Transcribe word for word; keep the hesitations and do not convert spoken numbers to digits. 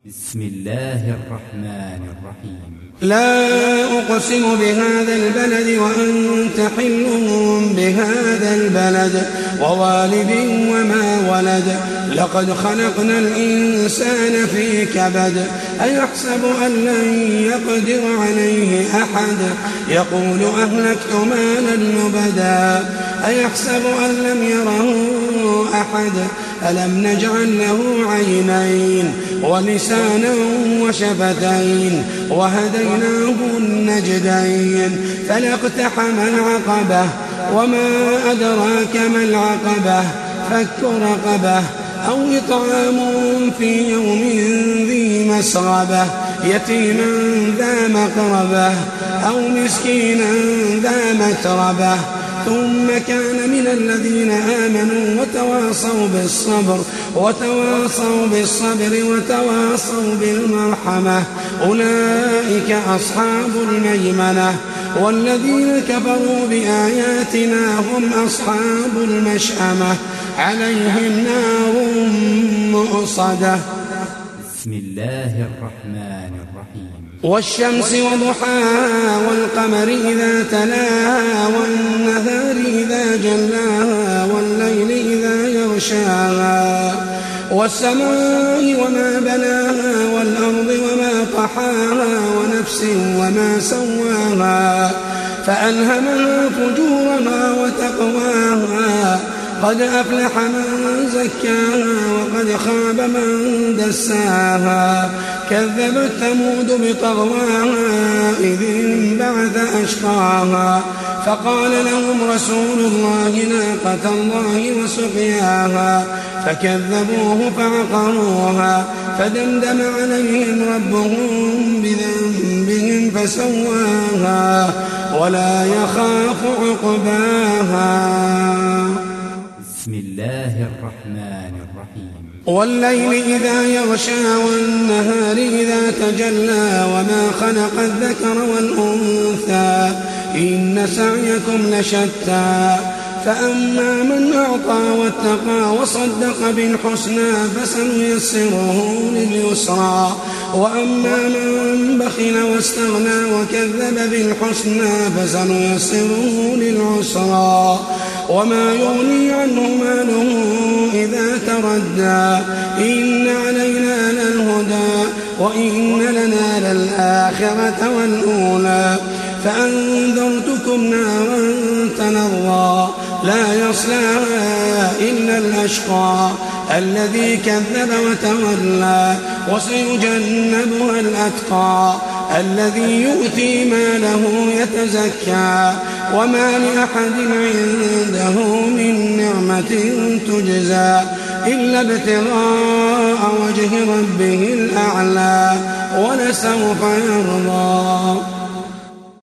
بسم الله الرحمن الرحيم. لا أقسم بهذا البلد وأنت حل بهذا البلد ووالد وما ولد لقد خلقنا الإنسان في كبد أيحسب أن لن يقدر عليه أحد يقول أهلكت مالا لبدا أيحسب أن لم يره أحد ألم نجعل له عينين ولسانا وشفتين وهديناه النجدين فلاقتحم العقبة وما أدراك ما العقبة فك رقبة أو إطعام في يوم ذي مسغبة يتيما ذا مقربة أو مسكينا ذا متربة ثم كان من الذين آمنوا وتواصوا بالصبر وتواصوا بالصبر وتواصوا بالمرحمة أولئك أصحاب الميمنة والذين كفروا بآياتنا هم أصحاب المشأمة عليهم نار مؤصدة. بسم الله الرحمن الرحيم. والشمس وضحاها والقمر إذا تلاها والنهار إذا جلاها والليل إذا يغشاها والسماء وما بناها والأرض وما طحاها ونفس وما سواها فألهمها فجورها وتقواها قد أفلح من زكاها وقد خاب من دساها كذبت ثمود بطغواها إذ انبعث أشقاها فقال لهم رسول الله ناقة الله وسقياها فكذبوه فعقروها فدمدم عليهم ربهم بذنبهم فسواها ولا يخاف عقباها. بسم الله الرحمن الرحيم. والليل إذا يغشى والنهار إذا تجلى وما خلق الذكر والأنثى إن سعيكم لشتى فأما من أعطى واتقى وصدق بالحسنى فسنيسره لليسرى وأما من بخل واستغنى وكذب بالحسنى فسنيسره للعسرى وما يغني عنه ماله إذا تردى إن علينا للهدى وإن لنا للآخرة والأولى فأنذرتكم نارا تلظى لا يصلاها إلا الأشقى الذي كذب وتولى وسيجنبها الأتقى الذي يؤتي ماله يتزكى وما لأحد عنده من نعمة تجزى إلا ابتغاء وجه ربه الأعلى ولسوف يرضى.